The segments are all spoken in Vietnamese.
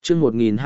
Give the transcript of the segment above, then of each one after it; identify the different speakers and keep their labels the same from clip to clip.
Speaker 1: chương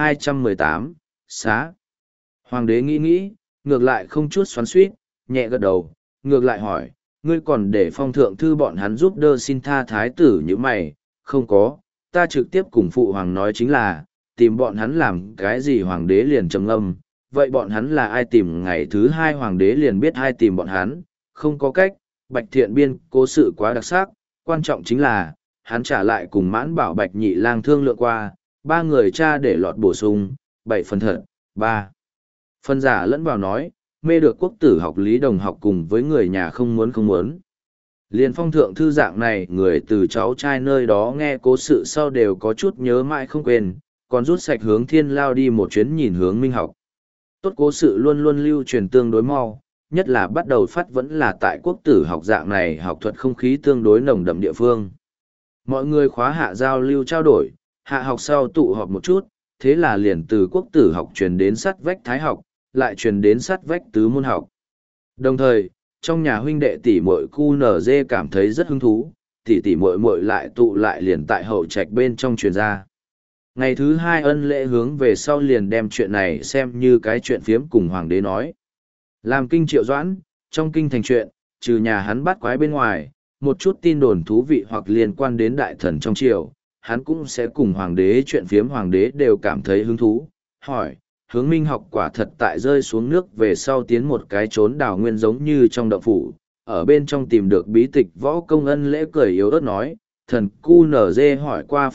Speaker 1: 1218, xá. Hoàng đế nghĩ, ngược lại không chút xoắn xuýt, nhẹ gật đầu, ngược lại hỏi, ngươi còn để phong thượng thư bọn hắn giúp đỡ xin tha thái tử như mày, không có, ta trực tiếp cùng phụ hoàng nói chính là, tìm bọn hắn làm cái gì hoàng đế liền trầm ngâm, vậy bọn hắn là ai tìm ngày thứ hai hoàng đế liền biết ai tìm bọn hắn, không có cách, Bạch Thiện Biên cố sự quá đặc sắc, quan trọng chính là, hắn trả lại cùng Mãn Bảo Bạch Nhị Lang thương lượng qua, ba người cha để lọt bổ sung, 7 phần thật, 3 phần giả lẫn vào nói, mê được quốc tử học Lý Đồng học cùng với người nhà không muốn. Liên phong thượng thư dạng này, người từ cháu trai nơi đó nghe cố sự sau đều có chút nhớ mãi không quên, còn rút sạch hướng Thiên Lao đi một chuyến nhìn hướng Minh học. Tốt cố sự luôn luôn lưu truyền tương đối mau, nhất là bắt đầu phát vẫn là tại quốc tử học dạng này học thuật không khí tương đối nồng đậm địa phương. Mọi người khóa hạ giao lưu trao đổi, hạ học sau tụ họp một chút, thế là liền từ quốc tử học truyền đến sát vách thái học, lại truyền đến sát vách tứ môn học. Đồng thời, trong nhà huynh đệ tỷ muội QNZ cảm thấy rất hứng thú, tỷ muội muội lại tụ lại liền tại hậu trạch bên trong truyền ra. Ngày thứ hai ân lễ hướng về sau liền đem chuyện này xem như cái chuyện phiếm cùng hoàng đế nói. Làm kinh Triệu Doãn, trong kinh thành chuyện, trừ nhà hắn bắt quái bên ngoài, một chút tin đồn thú vị hoặc liên quan đến đại thần trong triều, hắn cũng sẽ cùng hoàng đế chuyện phiếm, hoàng đế đều cảm thấy hứng thú, hỏi, hướng Minh học quả thật tại rơi xuống nước về sau tiến một cái trốn đào nguyên giống như trong động phủ, ở bên trong tìm được bí tịch võ công. Ân lễ cười yếu ớt nói, thần QNZ hỏi qua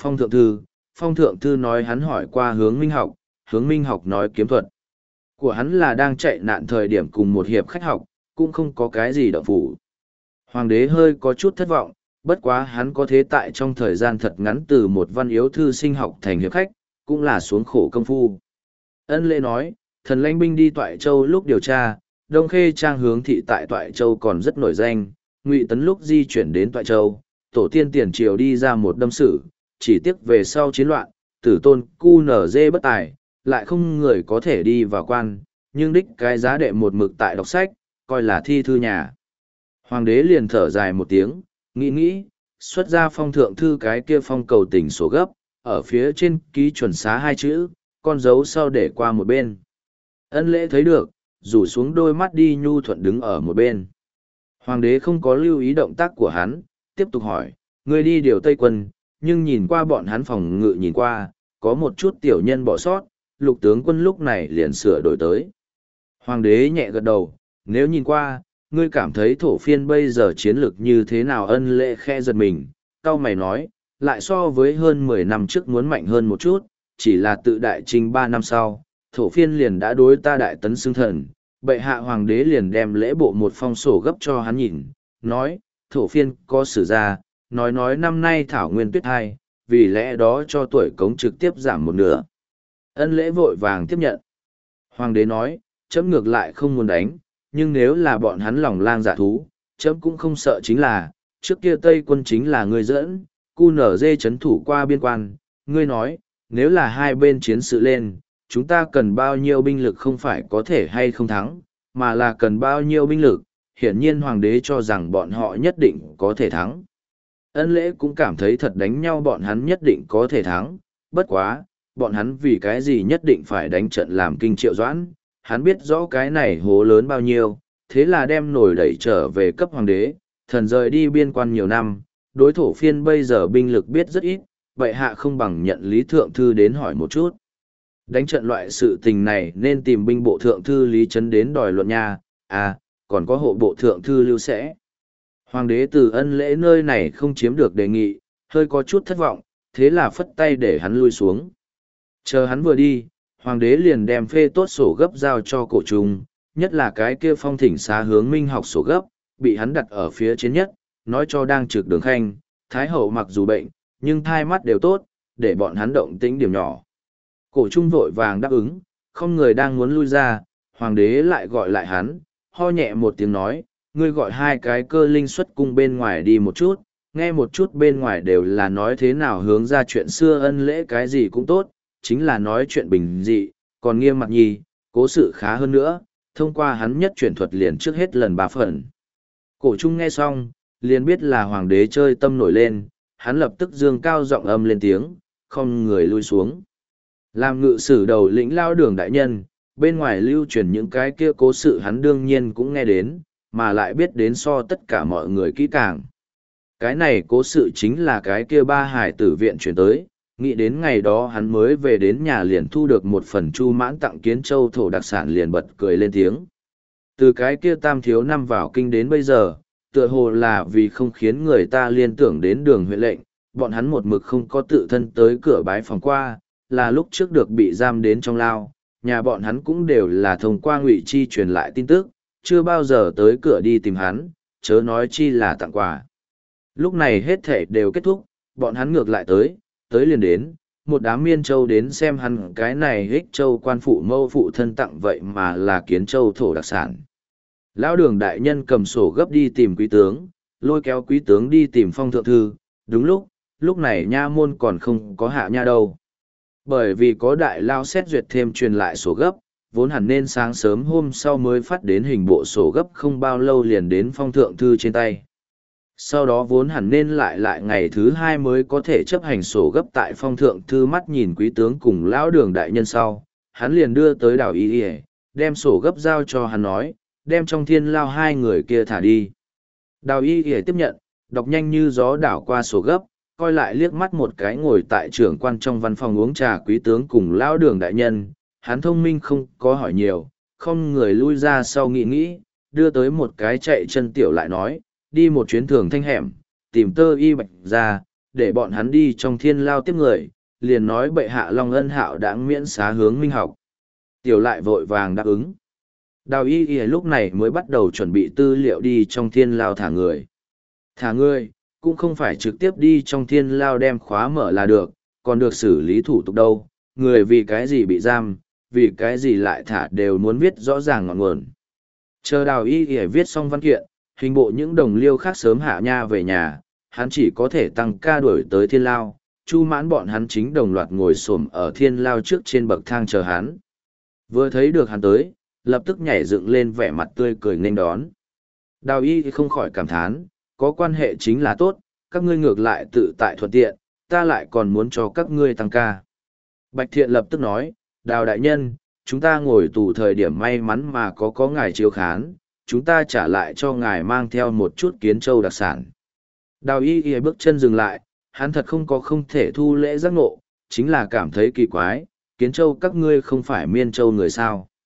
Speaker 1: phong thượng thư nói hắn hỏi qua hướng Minh học nói kiếm thuật của hắn là đang chạy nạn thời điểm cùng một hiệp khách học, cũng không có cái gì động phủ. Hoàng đế hơi có chút thất vọng, bất quá hắn có thế tại trong thời gian thật ngắn từ một văn yếu thư sinh học thành hiệp khách, cũng là xuống khổ công phu. Ân lễ nói, thần lãnh binh đi Toại Châu lúc điều tra, Đông Khê Trang hướng thị tại Toại Châu còn rất nổi danh, Ngụy Tấn lúc di chuyển đến Toại Châu, tổ tiên tiền triều đi ra một đâm sử, chỉ tiếc về sau chiến loạn, tử tôn QNZ bất tài, lại không người có thể đi vào quan, nhưng đích cái giá đệ một mực tại đọc sách, coi là thi thư nhà. Hoàng đế liền thở dài một tiếng, nghĩ, xuất ra phong thượng thư cái kia phong cầu tình số gấp, ở phía trên ký chuẩn xá hai chữ, con dấu sau để qua một bên. Ân lễ thấy được, rủ xuống đôi mắt đi nhu thuận đứng ở một bên. Hoàng đế không có lưu ý động tác của hắn, tiếp tục hỏi, ngươi đi điều Tây quân, nhưng nhìn qua bọn hắn phòng ngự nhìn qua, có một chút tiểu nhân bỏ sót, lục tướng quân lúc này liền sửa đổi tới. Hoàng đế nhẹ gật đầu, nếu nhìn qua, ngươi cảm thấy thổ phiên bây giờ chiến lược như thế nào? Ân lễ khe giật mình, cau mày nói, lại so với hơn 10 năm trước muốn mạnh hơn một chút, chỉ là tự đại trinh 3 năm sau, thổ phiên liền đã đối ta đại tấn xưng thần, bệ hạ hoàng đế liền đem lễ bộ một phong sổ gấp cho hắn nhìn, nói, thổ phiên có sử ra, nói năm nay thảo nguyên tuyết hai, vì lẽ đó cho tuổi cống trực tiếp giảm một nửa. Ân lễ vội vàng tiếp nhận. Hoàng đế nói, chấm ngược lại không muốn đánh, nhưng nếu là bọn hắn lòng lang dạ thú, chấm cũng không sợ. Chính là, trước kia Tây quân chính là ngươi dẫn, QNZ chấn thủ qua biên quan, ngươi nói, nếu là hai bên chiến sự lên, chúng ta cần bao nhiêu binh lực không phải có thể hay không thắng, mà là cần bao nhiêu binh lực, hiển nhiên hoàng đế cho rằng bọn họ nhất định có thể thắng. Ân lễ cũng cảm thấy thật đánh nhau bọn hắn nhất định có thể thắng, bất quá, bọn hắn vì cái gì nhất định phải đánh trận làm kinh Triệu Doãn, hắn biết rõ cái này hố lớn bao nhiêu, thế là đem nổi đẩy trở về cấp hoàng đế, thần rời đi biên quan nhiều năm, đối thổ phiên bây giờ binh lực biết rất ít, vậy hạ không bằng nhận Lý Thượng Thư đến hỏi một chút. Đánh trận loại sự tình này nên tìm binh bộ Thượng Thư Lý Trấn đến đòi luận nha, còn có hộ bộ Thượng Thư Lưu Sẽ. Hoàng đế từ Ân lễ nơi này không chiếm được đề nghị, hơi có chút thất vọng, thế là phất tay để hắn lui xuống. Chờ hắn vừa đi, hoàng đế liền đem phê tốt sổ gấp giao cho Cổ Trung, nhất là cái kia phong thỉnh xá hướng Minh học sổ gấp, bị hắn đặt ở phía trên nhất, nói cho đang trực Đường Khanh, Thái hậu mặc dù bệnh, nhưng thai mắt đều tốt, để bọn hắn động tĩnh điểm nhỏ. Cổ Trung vội vàng đáp ứng, không người đang muốn lui ra, hoàng đế lại gọi lại hắn, ho nhẹ một tiếng nói, ngươi gọi hai cái cơ linh xuất cung bên ngoài đi một chút, nghe một chút bên ngoài đều là nói thế nào hướng ra chuyện xưa. Ân lễ cái gì cũng tốt, chính là nói chuyện bình dị, còn Nghiêm Mặc Nhi, cố sự khá hơn nữa, thông qua hắn nhất chuyển thuật liền trước hết lần 3 phần. Cổ Trung nghe xong, liền biết là hoàng đế chơi tâm nổi lên, hắn lập tức dương cao giọng âm lên tiếng, không người lui xuống. Làm ngự sử đầu lĩnh Lao Đường đại nhân, bên ngoài lưu truyền những cái kia cố sự hắn đương nhiên cũng nghe đến, mà lại biết đến so tất cả mọi người kỹ càng. Cái này cố sự chính là cái kia ba hải tử viện chuyển tới, nghĩ đến ngày đó hắn mới về đến nhà liền thu được một phần chu mãn tặng Kiến Châu thổ đặc sản liền bật cười lên tiếng. Từ cái kia tam thiếu năm vào kinh đến bây giờ, tựa hồ là vì không khiến người ta liên tưởng đến đường huyện lệnh, bọn hắn một mực không có tự thân tới cửa bái phòng qua, là lúc trước được bị giam đến trong lao, nhà bọn hắn cũng đều là thông qua ngụy chi truyền lại tin tức, chưa bao giờ tới cửa đi tìm hắn, chớ nói chi là tặng quà. Lúc này hết thể đều kết thúc, bọn hắn ngược lại tới liền đến, một đám miên châu đến xem hắn cái này hích châu quan phụ mâu phụ thân tặng vậy mà là Kiến Châu thổ đặc sản. Lão Đường đại nhân cầm sổ gấp đi tìm quý tướng, lôi kéo quý tướng đi tìm phong thượng thư, đúng lúc này nha môn còn không có hạ nha đâu. Bởi vì có đại lao xét duyệt thêm truyền lại sổ gấp, vốn hẳn nên sáng sớm hôm sau mới phát đến hình bộ sổ gấp không bao lâu liền đến phong thượng thư trên tay. Sau đó vốn hẳn nên lại ngày thứ hai mới có thể chấp hành sổ gấp tại phong thượng thư mắt nhìn quý tướng cùng lão Đường đại nhân sau, hắn liền đưa tới Đào Y Y, đem sổ gấp giao cho hắn nói, đem trong thiên lao hai người kia thả đi. Đào Y Y tiếp nhận, đọc nhanh như gió đảo qua sổ gấp, coi lại liếc mắt một cái ngồi tại trưởng quan trong văn phòng uống trà quý tướng cùng lão Đường đại nhân, hắn thông minh không có hỏi nhiều, không người lui ra sau nghĩ, đưa tới một cái chạy chân tiểu lại nói, đi một chuyến thường thanh hẻm, tìm Tơ Y Bạch ra, để bọn hắn đi trong thiên lao tiếp người, liền nói bệ hạ Long Ân Hạo đã miễn xá hướng Minh học. Tiểu lại vội vàng đáp ứng. Đào Y Y lúc này mới bắt đầu chuẩn bị tư liệu đi trong thiên lao thả người. Thả người, cũng không phải trực tiếp đi trong thiên lao đem khóa mở là được, còn được xử lý thủ tục đâu, người vì cái gì bị giam, vì cái gì lại thả đều muốn viết rõ ràng ngọn nguồn. Chờ Đào Y Y viết xong văn kiện, hình bộ những đồng liêu khác sớm hạ nha về nhà, hắn chỉ có thể tăng ca đuổi tới thiên lao, chu mãn bọn hắn chính đồng loạt ngồi xổm ở thiên lao trước trên bậc thang chờ hắn. Vừa thấy được hắn tới, lập tức nhảy dựng lên vẻ mặt tươi cười nghênh đón. Đào Y không khỏi cảm thán, có quan hệ chính là tốt, các ngươi ngược lại tự tại thuận tiện, ta lại còn muốn cho các ngươi tăng ca. Bạch Thiện lập tức nói, Đào đại nhân, chúng ta ngồi tù thời điểm may mắn mà có ngài chiếu khán, chúng ta trả lại cho ngài mang theo một chút Kiến Châu đặc sản. Đào Y Y bước chân dừng lại, hắn thật không thể thu lễ giác ngộ, chính là cảm thấy kỳ quái, Kiến Châu các ngươi không phải Miên Châu người sao.